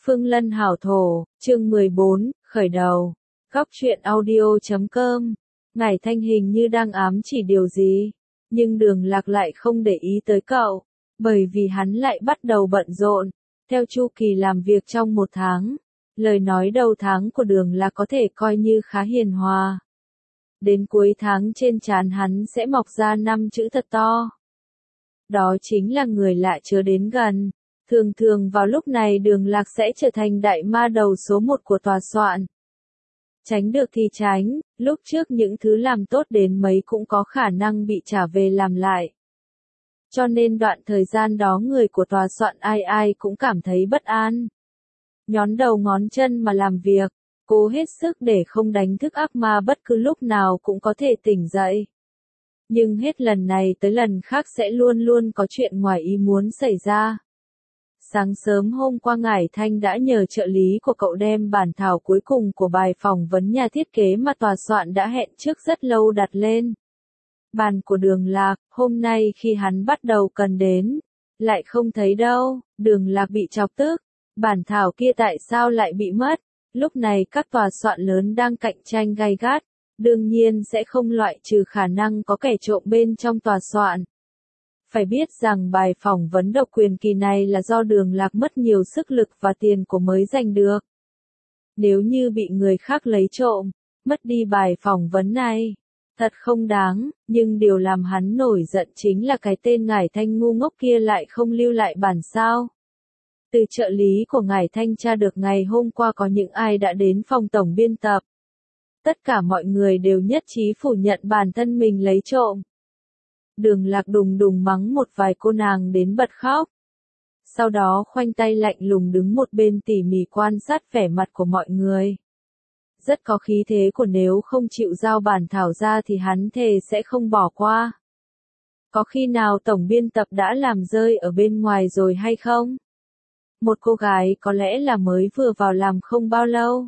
Phương Lân hảo thổ, chương 14, khởi đầu. Góc truyện audio.com. Ngải Thanh hình như đang ám chỉ điều gì, nhưng Đường Lạc lại không để ý tới cậu, bởi vì hắn lại bắt đầu bận rộn. Theo chu kỳ làm việc trong một tháng, lời nói đầu tháng của Đường Lạc có thể coi như khá hiền hòa. Đến cuối tháng trên trán hắn sẽ mọc ra 5 chữ thật to. Đó chính là người lạ chớ đến gần. Thường thường vào lúc này Đường Lạc sẽ trở thành đại ma đầu số 1 của tòa soạn. Tránh được thì tránh, lúc trước những thứ làm tốt đến mấy cũng có khả năng bị trả về làm lại. Cho nên đoạn thời gian đó người của tòa soạn ai ai cũng cảm thấy bất an. Nhón đầu ngón chân mà làm việc, cố hết sức để không đánh thức ác ma bất cứ lúc nào cũng có thể tỉnh dậy. Nhưng hết lần này tới lần khác sẽ luôn luôn có chuyện ngoài ý muốn xảy ra. Sáng sớm hôm qua Ngải Thanh đã nhờ trợ lý của cậu đem bản thảo cuối cùng của bài phỏng vấn nhà thiết kế mà tòa soạn đã hẹn trước rất lâu đặt lên bàn của Đường Lạc. Hôm nay khi hắn bắt đầu cần đến, lại không thấy đâu. Đường Lạc bị chọc tức, bản thảo kia tại sao lại bị mất? Lúc này các tòa soạn lớn đang cạnh tranh gay gắt, đương nhiên sẽ không loại trừ khả năng có kẻ trộm bên trong tòa soạn. Phải biết rằng bài phỏng vấn độc quyền kỳ này là do Đường Lạc mất nhiều sức lực và tiền của mới giành được. Nếu như bị người khác lấy trộm, mất đi bài phỏng vấn này, thật không đáng, nhưng điều làm hắn nổi giận chính là cái tên Ngải Thanh ngu ngốc kia lại không lưu lại bản sao. Từ trợ lý của Ngải Thanh tra được ngày hôm qua có những ai đã đến phòng tổng biên tập. Tất cả mọi người đều nhất trí phủ nhận bản thân mình lấy trộm. Đường Lạc đùng đùng mắng một vài cô nàng đến bật khóc. Sau đó khoanh tay lạnh lùng đứng một bên tỉ mỉ quan sát vẻ mặt của mọi người. Rất có khí thế của nếu không chịu giao bản thảo ra thì hắn thề sẽ không bỏ qua. Có khi nào tổng biên tập đã làm rơi ở bên ngoài rồi hay không? Một cô gái có lẽ là mới vừa vào làm không bao lâu.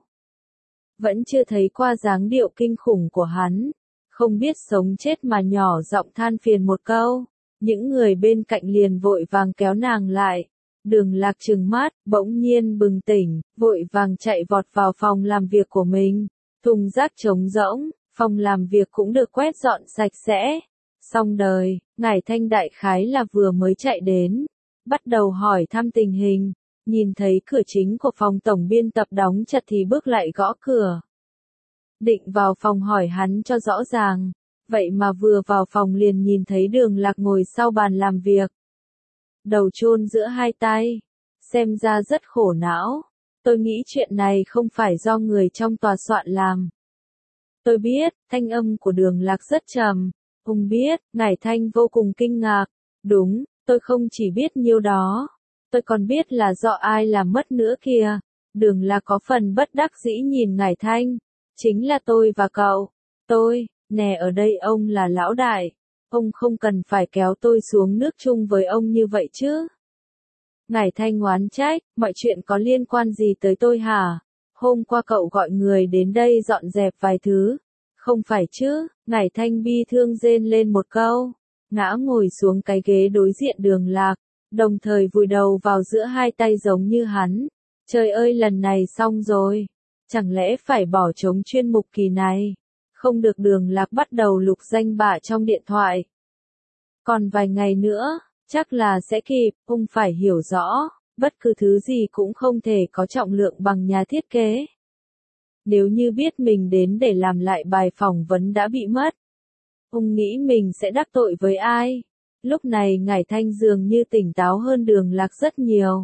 Vẫn chưa thấy qua dáng điệu kinh khủng của hắn. Không biết sống chết mà nhỏ giọng than phiền một câu, những người bên cạnh liền vội vàng kéo nàng lại. Đường Lạc trừng mắt, bỗng nhiên bừng tỉnh, vội vàng chạy vọt vào phòng làm việc của mình. Thùng rác trống rỗng, phòng làm việc cũng được quét dọn sạch sẽ. Xong đời, Ngải Thanh đại khái là vừa mới chạy đến, bắt đầu hỏi thăm tình hình, nhìn thấy cửa chính của phòng tổng biên tập đóng chặt thì bước lại gõ cửa. Định vào phòng hỏi hắn cho rõ ràng, vậy mà vừa vào phòng liền nhìn thấy Đường Lạc ngồi sau bàn làm việc. Đầu chôn giữa hai tay, xem ra rất khổ não. Tôi nghĩ chuyện này không phải do người trong tòa soạn làm. Tôi biết, thanh âm của Đường Lạc rất trầm. Ông biết, Ngải Thanh vô cùng kinh ngạc. Đúng, tôi không chỉ biết nhiêu đó. Tôi còn biết là do ai làm mất nữa kìa. Đường Lạc có phần bất đắc dĩ nhìn Ngải Thanh. Chính là tôi và cậu. Tôi, nè ở đây ông là lão đại. Ông không cần phải kéo tôi xuống nước chung với ông như vậy chứ. Ngải Thanh oán trách, mọi chuyện có liên quan gì tới tôi hả? Hôm qua cậu gọi người đến đây dọn dẹp vài thứ. Không phải chứ, Ngải Thanh bi thương rên lên một câu. Ngã ngồi xuống cái ghế đối diện Đường Lạc, đồng thời vùi đầu vào giữa hai tay giống như hắn. Trời ơi lần này xong rồi. Chẳng lẽ phải bỏ trống chuyên mục kỳ này? Không được. Đường Lạc bắt đầu lục danh bạ trong điện thoại. Còn vài ngày nữa, chắc là sẽ kịp. Ông phải hiểu rõ, bất cứ thứ gì cũng không thể có trọng lượng bằng nhà thiết kế. Nếu như biết mình đến để làm lại bài phỏng vấn đã bị mất, ông nghĩ mình sẽ đắc tội với ai? Lúc này Ngải Thanh dường như tỉnh táo hơn Đường Lạc rất nhiều.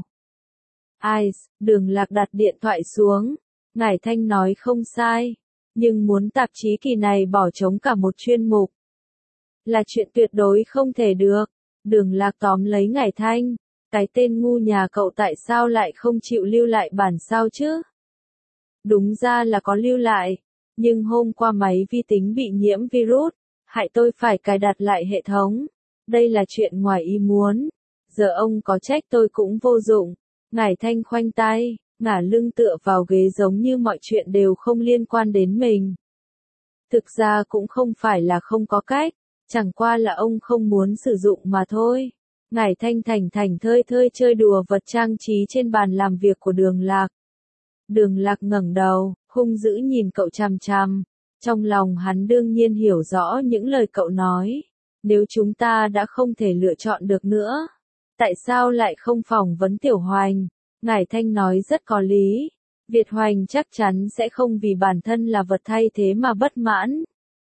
Ai? Đường Lạc đặt điện thoại xuống. Ngải Thanh nói không sai, nhưng muốn tạp chí kỳ này bỏ trống cả một chuyên mục là chuyện tuyệt đối không thể được. Đường Lạc tóm lấy Ngải Thanh, cái tên ngu nhà cậu tại sao lại không chịu lưu lại bản sao chứ? Đúng ra là có lưu lại, nhưng hôm qua máy vi tính bị nhiễm virus, hại tôi phải cài đặt lại hệ thống. Đây là chuyện ngoài ý muốn, giờ ông có trách tôi cũng vô dụng. Ngải Thanh khoanh tay, ngả lưng tựa vào ghế giống như mọi chuyện đều không liên quan đến mình. Thực ra cũng không phải là không có cách, chẳng qua là ông không muốn sử dụng mà thôi. Ngải Thanh thành thành thơi thơi chơi đùa vật trang trí trên bàn làm việc của Đường Lạc. Đường Lạc ngẩng đầu, hung dữ nhìn cậu chằm chằm. Trong lòng hắn đương nhiên hiểu rõ những lời cậu nói. Nếu chúng ta đã không thể lựa chọn được nữa, tại sao lại không phỏng vấn Tiểu Hoành? Ngải Thanh nói rất có lý. Việt Hoành chắc chắn sẽ không vì bản thân là vật thay thế mà bất mãn.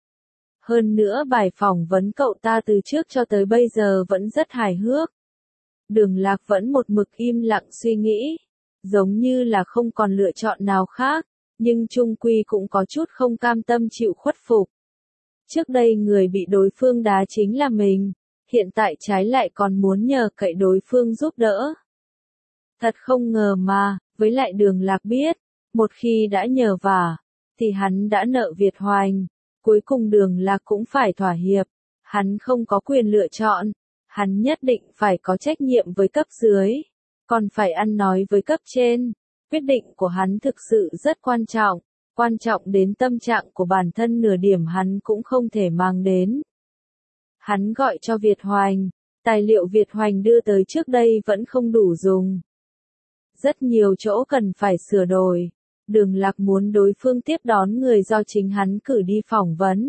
Hơn nữa bài phỏng vấn cậu ta từ trước cho tới bây giờ vẫn rất hài hước. Đường Lạc vẫn một mực im lặng suy nghĩ, giống như là không còn lựa chọn nào khác, nhưng chung quy cũng có chút không cam tâm chịu khuất phục. Trước đây người bị đối phương đá chính là mình, hiện tại trái lại còn muốn nhờ cậy đối phương giúp đỡ. Thật không ngờ mà, với lại Đường Lạc biết, một khi đã nhờ vả, thì hắn đã nợ Việt Hoành. Cuối cùng Đường Lạc cũng phải thỏa hiệp, hắn không có quyền lựa chọn, hắn nhất định phải có trách nhiệm với cấp dưới, còn phải ăn nói với cấp trên. Quyết định của hắn thực sự rất quan trọng đến tâm trạng của bản thân nửa điểm hắn cũng không thể mang đến. Hắn gọi cho Việt Hoành, tài liệu Việt Hoành đưa tới trước đây vẫn không đủ dùng. Rất nhiều chỗ cần phải sửa đổi. Đường Lạc muốn đối phương tiếp đón người do chính hắn cử đi phỏng vấn.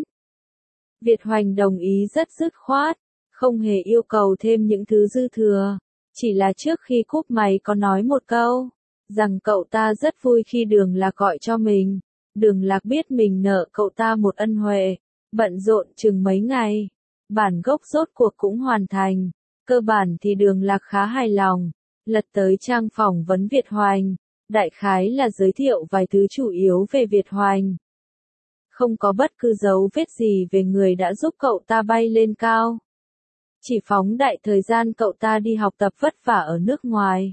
Việt Hoành đồng ý rất dứt khoát, không hề yêu cầu thêm những thứ dư thừa, chỉ là trước khi cúp máy có nói một câu, rằng cậu ta rất vui khi Đường Lạc gọi cho mình. Đường Lạc biết mình nợ cậu ta một ân huệ, bận rộn chừng mấy ngày, bản gốc rốt cuộc cũng hoàn thành, cơ bản thì Đường Lạc khá hài lòng, lật tới trang phỏng vấn Việt Hoành. Đại khái là giới thiệu vài thứ chủ yếu về Việt Hoành. Không có bất cứ dấu vết gì về người đã giúp cậu ta bay lên cao. Chỉ phóng đại thời gian cậu ta đi học tập vất vả ở nước ngoài.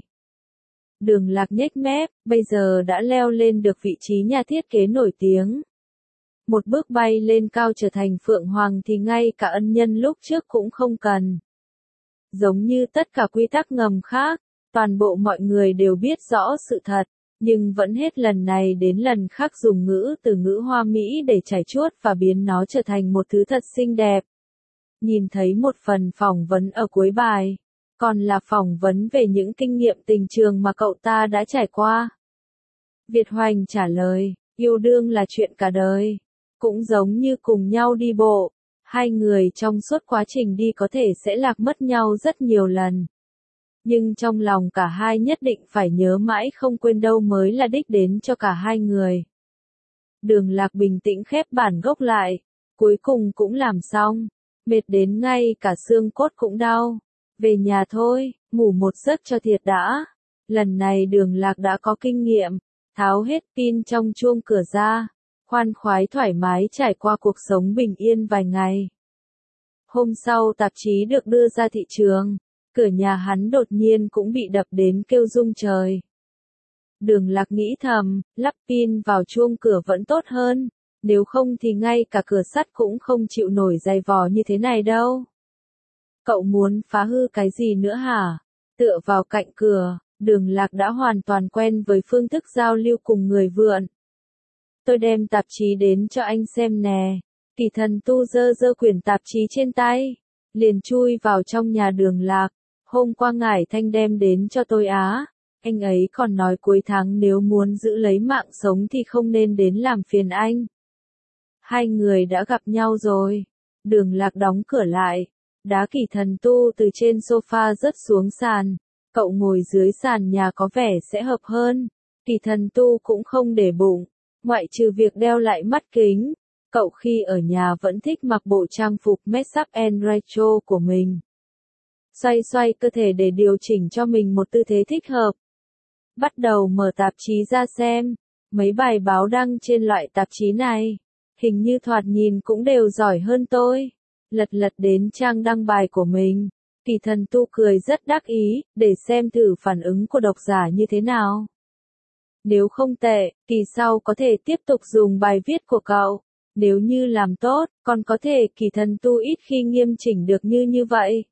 Đường Lạc nhếch mép, bây giờ đã leo lên được vị trí nhà thiết kế nổi tiếng. Một bước bay lên cao trở thành Phượng Hoàng thì ngay cả ân nhân lúc trước cũng không cần. Giống như tất cả quy tắc ngầm khác. Toàn bộ mọi người đều biết rõ sự thật, nhưng vẫn hết lần này đến lần khác dùng từ ngữ hoa mỹ để chải chuốt và biến nó trở thành một thứ thật xinh đẹp. Nhìn thấy một phần phỏng vấn ở cuối bài, còn là phỏng vấn về những kinh nghiệm tình trường mà cậu ta đã trải qua. Việt Hoành trả lời, yêu đương là chuyện cả đời, cũng giống như cùng nhau đi bộ, hai người trong suốt quá trình đi có thể sẽ lạc mất nhau rất nhiều lần. Nhưng trong lòng cả hai nhất định phải nhớ mãi không quên đâu mới là đích đến cho cả hai người. Đường Lạc bình tĩnh khép bản gốc lại, cuối cùng cũng làm xong, mệt đến ngay cả xương cốt cũng đau. Về nhà thôi, ngủ một giấc cho thiệt đã. Lần này Đường Lạc đã có kinh nghiệm, tháo hết pin trong chuông cửa ra, khoan khoái thoải mái trải qua cuộc sống bình yên vài ngày. Hôm sau tạp chí được đưa ra thị trường. Cửa nhà hắn đột nhiên cũng bị đập đến kêu rung trời. Đường Lạc nghĩ thầm, lắp pin vào chuông cửa vẫn tốt hơn, nếu không thì ngay cả cửa sắt cũng không chịu nổi dày vò như thế này đâu. Cậu muốn phá hư cái gì nữa hả? Tựa vào cạnh cửa, Đường Lạc đã hoàn toàn quen với phương thức giao lưu cùng người vượn. Tôi đem tạp chí đến cho anh xem nè. Kỳ Thần Tu giơ giơ quyển tạp chí trên tay, liền chui vào trong nhà Đường Lạc. Hôm qua Ngải Thanh đem đến cho tôi á, anh ấy còn nói cuối tháng nếu muốn giữ lấy mạng sống thì không nên đến làm phiền anh. Hai người đã gặp nhau rồi. Đường Lạc đóng cửa lại, đá Kỳ Thần Tu từ trên sofa rớt xuống sàn. Cậu ngồi dưới sàn nhà có vẻ sẽ hợp hơn. Kỳ Thần Tu cũng không để bụng, ngoại trừ việc đeo lại mắt kính. Cậu khi ở nhà vẫn thích mặc bộ trang phục Made Up and Retro của mình. Xoay xoay cơ thể để điều chỉnh cho mình một tư thế thích hợp. Bắt đầu mở tạp chí ra xem, mấy bài báo đăng trên loại tạp chí này, hình như thoạt nhìn cũng đều giỏi hơn tôi. Lật lật đến trang đăng bài của mình, Kỳ Thần Tu cười rất đắc ý, để xem thử phản ứng của độc giả như thế nào. Nếu không tệ, kỳ sau có thể tiếp tục dùng bài viết của cậu. Nếu như làm tốt, còn có thể Kỳ Thần Tu ít khi nghiêm chỉnh được như vậy.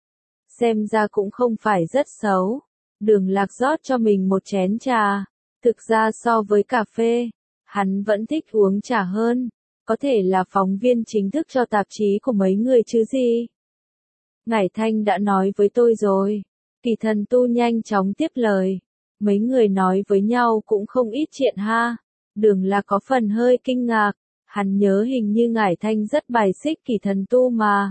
Xem ra cũng không phải rất xấu. Đường Lạc rót cho mình một chén trà. Thực ra so với cà phê, hắn vẫn thích uống trà hơn. Có thể là phóng viên chính thức cho tạp chí của mấy người chứ gì. Ngải Thanh đã nói với tôi rồi. Kỳ Thần Tu nhanh chóng tiếp lời. Mấy người nói với nhau cũng không ít chuyện ha. Đường Lạc có phần hơi kinh ngạc. Hắn nhớ hình như Ngải Thanh rất bài xích Kỳ Thần Tu mà.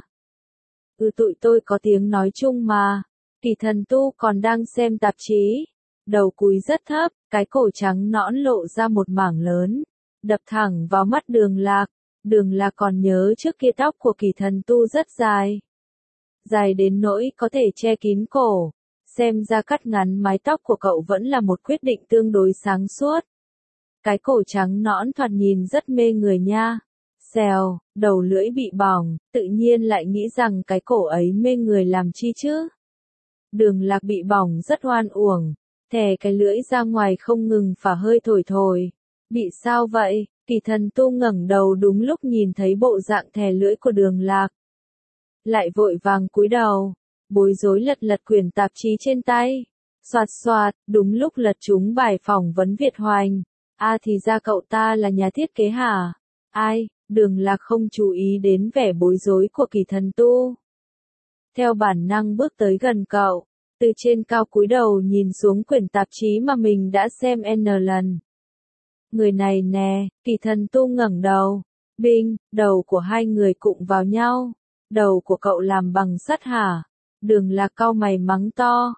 Tụi tôi có tiếng nói chung mà. Kỳ Thần Tu còn đang xem tạp chí. Đầu cúi rất thấp, cái cổ trắng nõn lộ ra một mảng lớn. Đập thẳng vào mắt Đường Lạc. Đường Lạc còn nhớ trước kia tóc của Kỳ Thần Tu rất dài. Dài đến nỗi có thể che kín cổ. Xem ra cắt ngắn mái tóc của cậu vẫn là một quyết định tương đối sáng suốt. Cái cổ trắng nõn thoạt nhìn rất mê người nha. Xèo, đầu lưỡi bị bỏng, tự nhiên lại nghĩ rằng cái cổ ấy mê người làm chi chứ. Đường Lạc bị bỏng rất oan uổng, thè cái lưỡi ra ngoài không ngừng phả hơi thổi thổi. Bị sao vậy? Kỳ Thần Tu ngẩng đầu đúng lúc nhìn thấy bộ dạng thè lưỡi của Đường Lạc. Lại vội vàng cúi đầu, bối rối lật lật quyển tạp chí trên tay. Xoạt xoạt, đúng lúc lật trúng bài phỏng vấn Việt Hoành. Thì ra cậu ta là nhà thiết kế hả? Ai? Đường Lạc không chú ý đến vẻ bối rối của Kỳ Thần Tu. Theo bản năng bước tới gần cậu, từ trên cao cúi đầu nhìn xuống quyển tạp chí mà mình đã xem n lần. Người này nè, Kỳ Thần Tu ngẩng đầu. Binh, đầu của hai người cụng vào nhau. Đầu của cậu làm bằng sắt hả? Đường Lạc cau mày mắng to.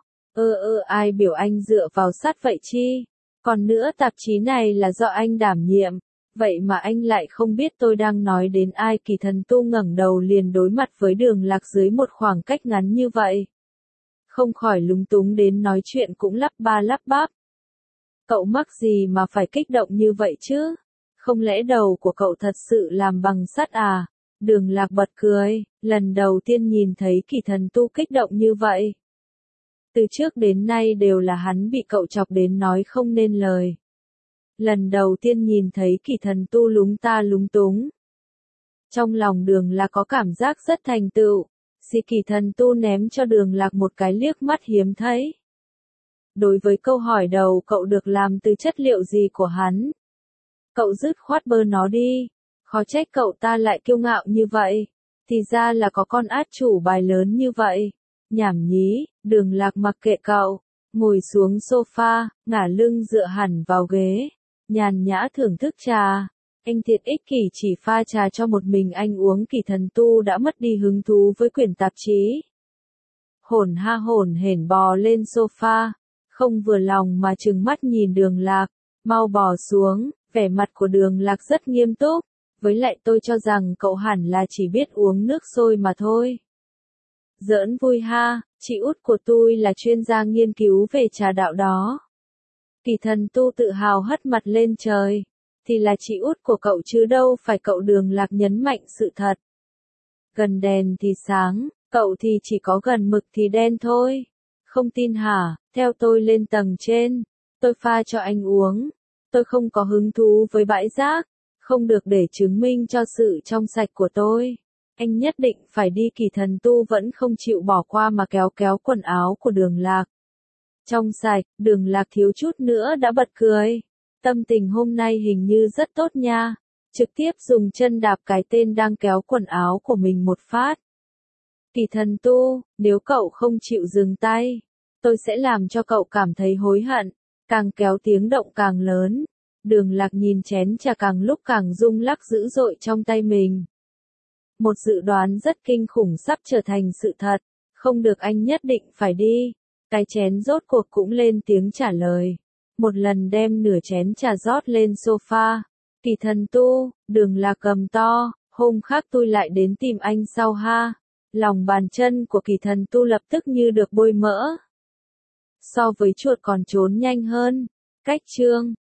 Ai biểu anh dựa vào sắt vậy chi? Còn nữa tạp chí này là do anh đảm nhiệm. Vậy mà anh lại không biết tôi đang nói đến ai? Kỳ Thần Tu ngẩng đầu liền đối mặt với Đường Lạc dưới một khoảng cách ngắn như vậy. Không khỏi lúng túng đến nói chuyện cũng lắp ba lắp bắp. Cậu mắc gì mà phải kích động như vậy chứ? Không lẽ đầu của cậu thật sự làm bằng sắt à? Đường Lạc bật cười, lần đầu tiên nhìn thấy Kỳ Thần Tu kích động như vậy. Từ trước đến nay đều là hắn bị cậu chọc đến nói không nên lời. Lần đầu tiên nhìn thấy Kỳ Thần Tu lúng ta lúng túng. Trong lòng Đường Lạc có cảm giác rất thành tựu. Kỳ Thần Tu ném cho Đường Lạc một cái liếc mắt hiếm thấy. Đối với câu hỏi đầu cậu được làm từ chất liệu gì của hắn? Cậu dứt khoát bơ nó đi. Khó trách cậu ta lại kiêu ngạo như vậy. Thì ra là có con át chủ bài lớn như vậy. Nhảm nhí, Đường Lạc mặc kệ cậu. Ngồi xuống sofa, ngả lưng dựa hẳn vào ghế. Nhàn nhã thưởng thức trà. Anh thiệt ích kỷ chỉ pha trà cho một mình anh uống. Kỳ Thần Tu đã mất đi hứng thú với quyển tạp chí. Hổn hển bò lên sofa. Không vừa lòng mà trừng mắt nhìn Đường Lạc. Mau bò xuống, vẻ mặt của Đường Lạc rất nghiêm túc. Với lại tôi cho rằng cậu hẳn là chỉ biết uống nước sôi mà thôi. Giỡn vui ha, chị út của tôi là chuyên gia nghiên cứu về trà đạo đó. Kỳ Thần Tu tự hào hất mặt lên trời. Thì là chị út của cậu chứ đâu phải cậu. Đường Lạc nhấn mạnh sự thật. Gần đèn thì sáng, cậu thì chỉ có gần mực thì đen thôi. Không tin hả? Theo tôi lên tầng trên. Tôi pha cho anh uống. Tôi không có hứng thú với bãi rác. Không được để chứng minh cho sự trong sạch của tôi. Anh nhất định phải đi. Kỳ Thần Tu vẫn không chịu bỏ qua mà kéo kéo quần áo của Đường Lạc. Trong sạch, Đường Lạc thiếu chút nữa đã bật cười. Tâm tình hôm nay hình như rất tốt nha. Trực tiếp dùng chân đạp cái tên đang kéo quần áo của mình một phát. Kỳ Thần Tu, nếu cậu không chịu dừng tay, tôi sẽ làm cho cậu cảm thấy hối hận. Càng kéo tiếng động càng lớn. Đường Lạc nhìn chén trà càng lúc càng rung lắc dữ dội trong tay mình. Một dự đoán rất kinh khủng sắp trở thành sự thật. Không được, anh nhất định phải đi. Cái chén rốt cuộc cũng lên tiếng trả lời. Một lần đem nửa chén trà rót lên sofa. Kỳ Thần Tu, Đường Lạc cầm to, hôm khác tôi lại đến tìm anh sau ha. Lòng bàn chân của Kỳ Thần Tu lập tức như được bôi mỡ. So với chuột còn trốn nhanh hơn. Cách chương